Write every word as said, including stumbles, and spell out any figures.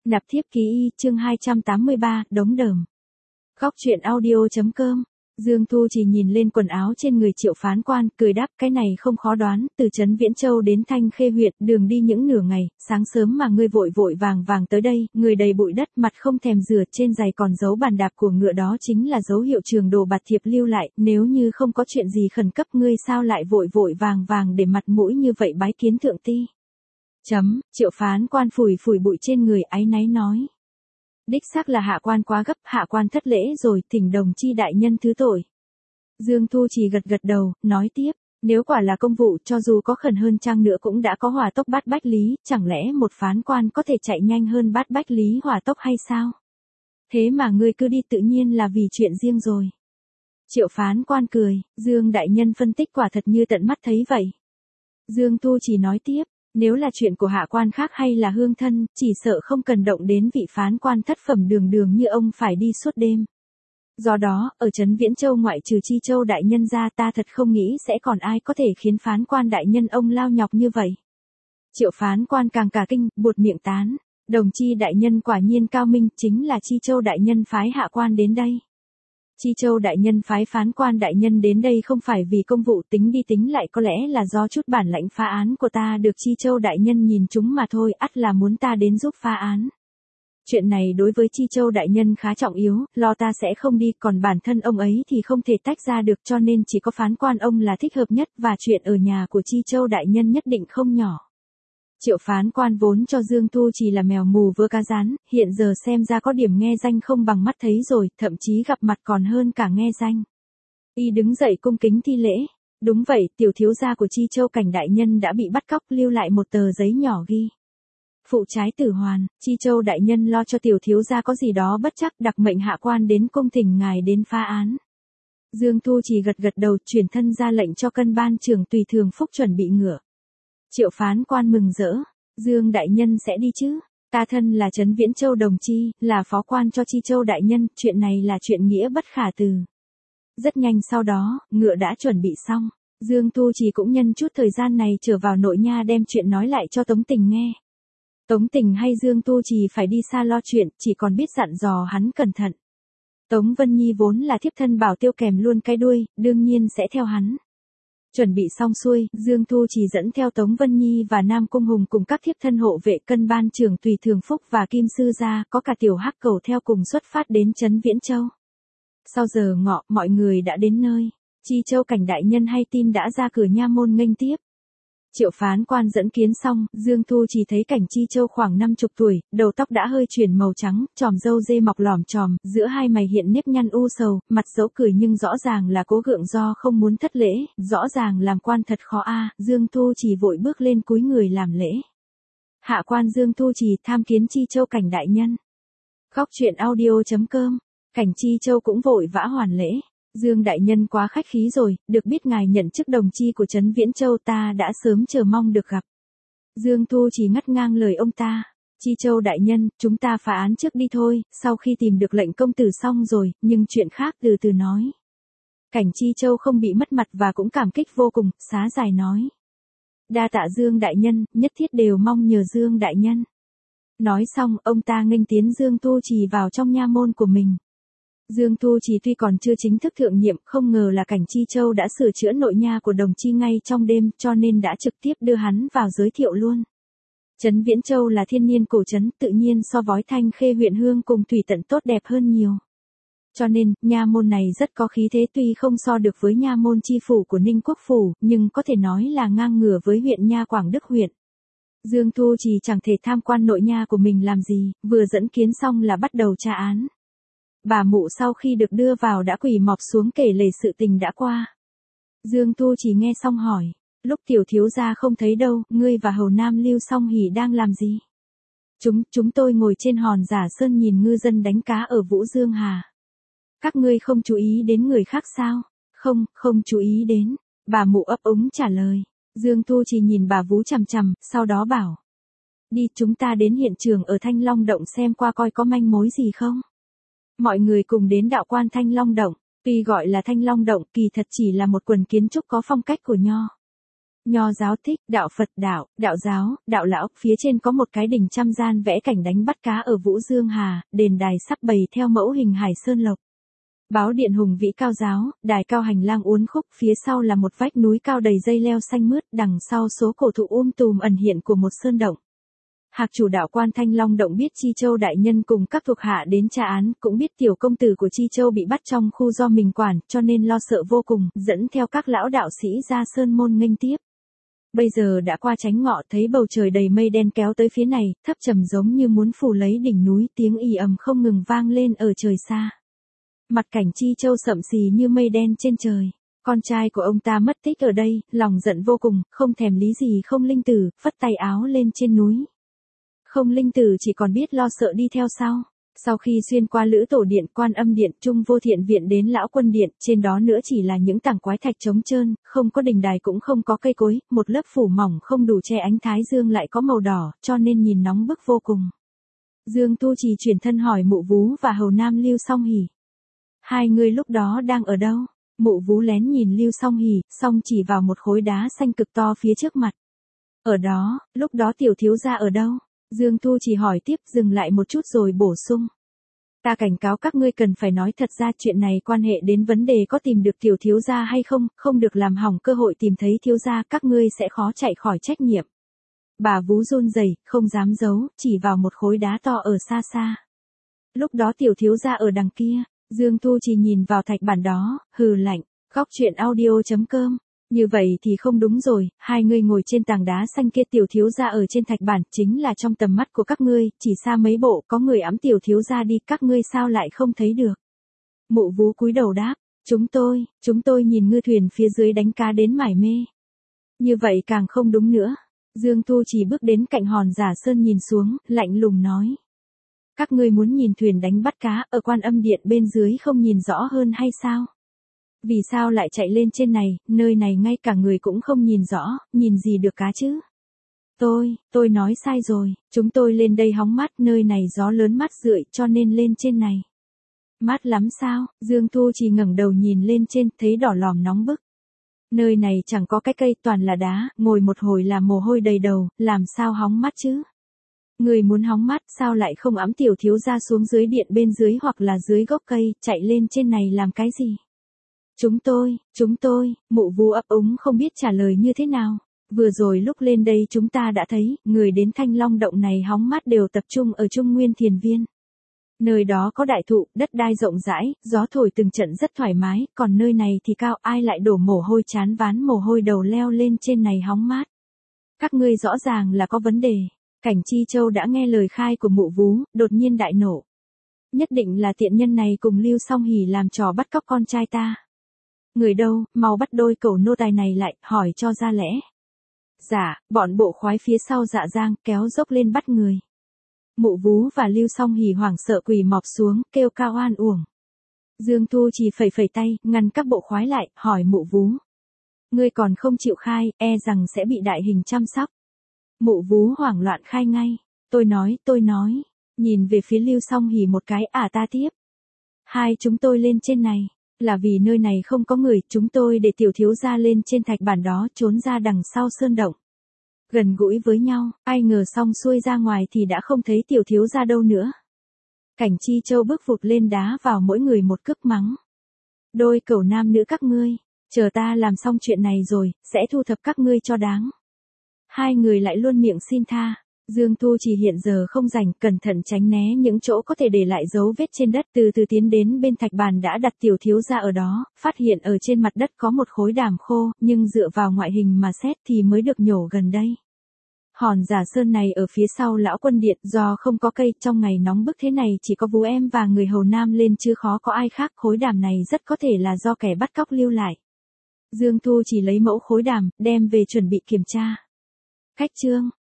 Nạp thiếp ký y chương hai trăm tám mươi ba, đống đờm. Góc truyện audio.com. Dương Thu chỉ nhìn lên quần áo trên người Triệu phán quan, cười đáp, cái này không khó đoán, từ trấn Viễn Châu đến Thanh Khê huyện, đường đi những nửa ngày, sáng sớm mà ngươi vội vội vàng vàng tới đây, người đầy bụi đất, mặt không thèm rửa, trên giày còn dấu bàn đạp của ngựa, đó chính là dấu hiệu Trường Đồ Bạt thiệp lưu lại, nếu như không có chuyện gì khẩn cấp, ngươi sao lại vội vội vàng vàng để mặt mũi như vậy bái kiến thượng ti. Chấm, Triệu phán quan phủi phủi bụi trên người, áy náy nói. Đích xác là hạ quan quá gấp, hạ quan thất lễ rồi, thỉnh đồng chi đại nhân thứ tội. Dương Thu chỉ gật gật đầu, nói tiếp, nếu quả là công vụ, cho dù có khẩn hơn chăng nữa cũng đã có hỏa tốc bát bách lý, chẳng lẽ một phán quan có thể chạy nhanh hơn bát bách lý hỏa tốc hay sao? Thế mà ngươi cứ đi, tự nhiên là vì chuyện riêng rồi. Triệu phán quan cười, Dương đại nhân phân tích quả thật như tận mắt thấy vậy. Dương Thu chỉ nói tiếp, nếu là chuyện của hạ quan khác hay là hương thân, chỉ sợ không cần động đến vị phán quan thất phẩm đường đường như ông phải đi suốt đêm. Do đó, ở trấn Viễn Châu ngoại trừ Chi Châu đại nhân ra, ta thật không nghĩ sẽ còn ai có thể khiến phán quan đại nhân ông lao nhọc như vậy. Triệu phán quan càng cả kinh, buột miệng tán, đồng chi đại nhân quả nhiên cao minh, chính là Chi Châu đại nhân phái hạ quan đến đây. Chi Châu đại nhân phái phán quan đại nhân đến đây không phải vì công vụ, tính đi tính lại có lẽ là do chút bản lãnh phá án của ta được Chi Châu đại nhân nhìn chúng mà thôi, ắt là muốn ta đến giúp phá án. Chuyện này đối với Chi Châu đại nhân khá trọng yếu, lo ta sẽ không đi, còn bản thân ông ấy thì không thể tách ra được, cho nên chỉ có phán quan ông là thích hợp nhất, và chuyện ở nhà của Chi Châu đại nhân nhất định không nhỏ. Triệu phán quan vốn cho Dương Thu chỉ là mèo mù vơ cá rán, hiện giờ xem ra có điểm nghe danh không bằng mắt thấy rồi, thậm chí gặp mặt còn hơn cả nghe danh. Y đứng dậy cung kính thi lễ. Đúng vậy, tiểu thiếu gia của Chi Châu cảnh đại nhân đã bị bắt cóc, lưu lại một tờ giấy nhỏ ghi. Phụ trái tử hoàn, Chi Châu đại nhân lo cho tiểu thiếu gia có gì đó bất chắc, đặc mệnh hạ quan đến cung thỉnh ngài đến phá án. Dương Thu chỉ gật gật đầu, chuyển thân ra lệnh cho cân ban trưởng tùy thường phúc chuẩn bị ngựa. Triệu phán quan mừng rỡ, Dương đại nhân sẽ đi chứ? Ta thân là trấn Viễn Châu đồng chi, là phó quan cho Chi Châu đại nhân, chuyện này là chuyện nghĩa bất khả từ. Rất nhanh sau đó, ngựa đã chuẩn bị xong, Dương Thu chỉ cũng nhân chút thời gian này trở vào nội nha đem chuyện nói lại cho Tống Tình nghe. Tống Tình hay Dương Tu chỉ phải đi xa lo chuyện, chỉ còn biết dặn dò hắn cẩn thận. Tống Vân Nhi vốn là thiếp thân bảo tiêu kèm luôn cái đuôi, đương nhiên sẽ theo hắn. Chuẩn bị xong xuôi, Dương Thu chỉ dẫn theo Tống Vân Nhi và Nam Cung Hùng cùng các thiếp thân hộ vệ cân ban trưởng tùy thường phúc và Kim Sư gia, có cả tiểu hắc cầu theo cùng xuất phát đến trấn Viễn Châu. Sau giờ ngọ, mọi người đã đến nơi. Chi Châu cảnh đại nhân hay tin đã ra cửa nha môn nghênh tiếp. Triệu phán quan dẫn kiến xong, Dương Thu chỉ thấy cảnh Chi Châu khoảng năm chục tuổi, đầu tóc đã hơi chuyển màu trắng, chòm râu dê mọc lòm chòm, giữa hai mày hiện nếp nhăn u sầu, mặt dẫu cười nhưng rõ ràng là cố gượng do không muốn thất lễ, rõ ràng làm quan thật khó a. Dương Thu chỉ vội bước lên cúi người làm lễ. Hạ quan Dương Thu chỉ tham kiến Chi Châu cảnh đại nhân. Góc truyện audio.com. Cảnh Chi Châu cũng vội vã hoàn lễ. Dương đại nhân quá khách khí rồi, được biết ngài nhận chức đồng chi của trấn Viễn Châu, ta đã sớm chờ mong được gặp. Dương Thu chỉ ngắt ngang lời ông ta. Chi Châu đại nhân, chúng ta phá án trước đi thôi, sau khi tìm được lệnh công tử xong rồi, nhưng chuyện khác từ từ nói. Cảnh Chi Châu không bị mất mặt và cũng cảm kích vô cùng, xá dài nói. Đa tạ Dương đại nhân, nhất thiết đều mong nhờ Dương đại nhân. Nói xong, ông ta nghênh tiến Dương Thu chỉ vào trong nha môn của mình. Dương Thu chỉ tuy còn chưa chính thức thượng nhiệm, không ngờ là cảnh Chi Châu đã sửa chữa nội nha của đồng chi ngay trong đêm, cho nên đã trực tiếp đưa hắn vào giới thiệu luôn. Trấn Viễn Châu là thiên niên cổ trấn, tự nhiên so với Thanh Khê huyện Hương cùng Thủy Tận tốt đẹp hơn nhiều. Cho nên, nha môn này rất có khí thế, tuy không so được với nha môn chi phủ của Ninh Quốc phủ, nhưng có thể nói là ngang ngửa với huyện nha Quảng Đức huyện. Dương Thu chỉ chẳng thể tham quan nội nha của mình làm gì, vừa dẫn kiến xong là bắt đầu tra án. Bà mụ sau khi được đưa vào đã quỳ mọp xuống kể lể sự tình đã qua. Dương Thu chỉ nghe xong hỏi, lúc tiểu thiếu gia không thấy đâu, ngươi và Hầu Nam Lưu Song Hỷ đang làm gì? Chúng, chúng tôi ngồi trên hòn Giả Sơn nhìn ngư dân đánh cá ở Vũ Dương Hà. Các ngươi không chú ý đến người khác sao? Không, không chú ý đến. Bà mụ ấp úng trả lời. Dương Thu chỉ nhìn bà vú chằm chằm, sau đó bảo. Đi, chúng ta đến hiện trường ở Thanh Long Động xem qua coi có manh mối gì không? Mọi người cùng đến đạo quan Thanh Long Động, tuy gọi là Thanh Long Động, kỳ thật chỉ là một quần kiến trúc có phong cách của Nho. Nho giáo thích, đạo Phật đạo, đạo giáo, đạo lão, phía trên có một cái đỉnh trăm gian vẽ cảnh đánh bắt cá ở Vũ Dương Hà, đền đài sắp bày theo mẫu hình Hải Sơn Lộc. Báo điện hùng vĩ cao giáo, đài cao hành lang uốn khúc, phía sau là một vách núi cao đầy dây leo xanh mướt, đằng sau số cổ thụ um tùm ẩn hiện của một sơn động. Hạc chủ đạo quan Thanh Long động biết Chi Châu đại nhân cùng các thuộc hạ đến tra án, cũng biết tiểu công tử của Chi Châu bị bắt trong khu do mình quản, cho nên lo sợ vô cùng, dẫn theo các lão đạo sĩ ra sơn môn nghênh tiếp. Bây giờ đã qua chánh ngọ, thấy bầu trời đầy mây đen kéo tới phía này, thấp trầm giống như muốn phủ lấy đỉnh núi, tiếng ì ầm không ngừng vang lên ở trời xa. Mặt cảnh Chi Châu sậm xì như mây đen trên trời. Con trai của ông ta mất tích ở đây, lòng giận vô cùng, không thèm lý gì Không Linh Tử, phất tay áo lên trên núi. Không Linh Tử chỉ còn biết lo sợ đi theo sau. Sau khi xuyên qua Lữ Tổ Điện, Quan Âm Điện, Trung Vô Thiện Viện đến Lão Quân Điện, trên đó nữa chỉ là những tảng quái thạch trống trơn, không có đình đài cũng không có cây cối, một lớp phủ mỏng không đủ che ánh thái dương lại có màu đỏ, cho nên nhìn nóng bức vô cùng. Dương Tu Trì chuyển thân hỏi Mụ Vú và Hầu Nam Lưu Song Hỉ. Hai người lúc đó đang ở đâu? Mụ Vú lén nhìn Lưu Song Hỉ, xong chỉ vào một khối đá xanh cực to phía trước mặt. Ở đó, lúc đó tiểu thiếu gia ở đâu? Dương Tu Trì hỏi tiếp, dừng lại một chút rồi bổ sung. Ta cảnh cáo các ngươi cần phải nói thật ra, chuyện này quan hệ đến vấn đề có tìm được tiểu thiếu gia hay không, không được làm hỏng cơ hội tìm thấy thiếu gia, các ngươi sẽ khó chạy khỏi trách nhiệm. Bà Vú run rẩy, không dám giấu, chỉ vào một khối đá to ở xa xa. Lúc đó tiểu thiếu gia ở đằng kia. Dương Tu Trì nhìn vào thạch bản đó, hừ lạnh. Góc truyện audio chấm com. Như vậy thì không đúng rồi, hai người ngồi trên tảng đá xanh kia, tiểu thiếu gia ở trên thạch bản, chính là trong tầm mắt của các ngươi, chỉ xa mấy bộ, có người ẵm tiểu thiếu gia đi, các ngươi sao lại không thấy được? Mụ Vú cúi đầu đáp, chúng tôi, chúng tôi nhìn ngư thuyền phía dưới đánh cá đến mải mê. Như vậy càng không đúng nữa. Dương Tu Trì bước đến cạnh hòn Giả Sơn nhìn xuống, lạnh lùng nói. Các ngươi muốn nhìn thuyền đánh bắt cá ở Quan Âm Điện bên dưới không nhìn rõ hơn hay sao? Vì sao lại chạy lên trên này, nơi này ngay cả người cũng không nhìn rõ, nhìn gì được cá chứ? Tôi, tôi nói sai rồi, chúng tôi lên đây hóng mát, nơi này gió lớn mát rượi cho nên lên trên này. Mát lắm sao? Dương Tu Trì ngẩng đầu nhìn lên trên, thấy đỏ lòm nóng bức. Nơi này chẳng có cái cây, toàn là đá, ngồi một hồi là mồ hôi đầy đầu, làm sao hóng mát chứ? Người muốn hóng mát sao lại không ẵm tiểu thiếu gia xuống dưới điện bên dưới hoặc là dưới gốc cây, chạy lên trên này làm cái gì? Chúng tôi, chúng tôi, Mụ Vú ấp úng không biết trả lời như thế nào. Vừa rồi lúc lên đây chúng ta đã thấy, người đến Thanh Long động này hóng mát đều tập trung ở Trung Nguyên Thiền Viên. Nơi đó có đại thụ, đất đai rộng rãi, gió thổi từng trận rất thoải mái, còn nơi này thì cao, ai lại đổ mồ hôi chán ván mồ hôi đầu leo lên trên này hóng mát. Các ngươi rõ ràng là có vấn đề. Cảnh Chi Châu đã nghe lời khai của Mụ Vú, đột nhiên đại nổ. Nhất định là tiện nhân này cùng Lưu Song Hỉ làm trò bắt cóc con trai ta. Người đâu, mau bắt đôi cẩu nô tài này lại, hỏi cho ra lẽ. Dạ, bọn bộ khoái phía sau Dạ Giang kéo dốc lên bắt người. Mụ Vú và Lưu Song Hỉ hoảng sợ quỳ mọp xuống, kêu cao oan uổng. Dương Tu Trì phẩy phẩy tay, ngăn các bộ khoái lại, hỏi Mụ Vú. Ngươi còn không chịu khai, e rằng sẽ bị đại hình chăm sóc. Mụ Vú hoảng loạn khai ngay. Tôi nói, tôi nói. Nhìn về phía Lưu Song Hỉ một cái, à ta tiếp. Hai chúng tôi lên trên này. Là vì nơi này không có người, chúng tôi để tiểu thiếu gia lên trên thạch bản đó trốn ra đằng sau sơn động. Gần gũi với nhau, ai ngờ xong xuôi ra ngoài thì đã không thấy tiểu thiếu gia đâu nữa. Cảnh Chi Châu bước vụt lên đá vào mỗi người một cước mắng. Đôi cẩu nam nữ các ngươi, chờ ta làm xong chuyện này rồi, sẽ thu thập các ngươi cho đáng. Hai người lại luôn miệng xin tha. Dương Tu Trì hiện giờ không rảnh, cẩn thận tránh né những chỗ có thể để lại dấu vết trên đất, từ từ tiến đến bên thạch bàn đã đặt tiểu thiếu gia ở đó, phát hiện ở trên mặt đất có một khối đàm khô, nhưng dựa vào ngoại hình mà xét thì mới được nhổ gần đây. Hòn Giả Sơn này ở phía sau Lão Quân Điện, do không có cây, trong ngày nóng bức thế này chỉ có Vú em và người hầu nam lên chứ khó có ai khác, khối đàm này rất có thể là do kẻ bắt cóc lưu lại. Dương Tu chỉ lấy mẫu khối đàm, đem về chuẩn bị kiểm tra. Khách trương,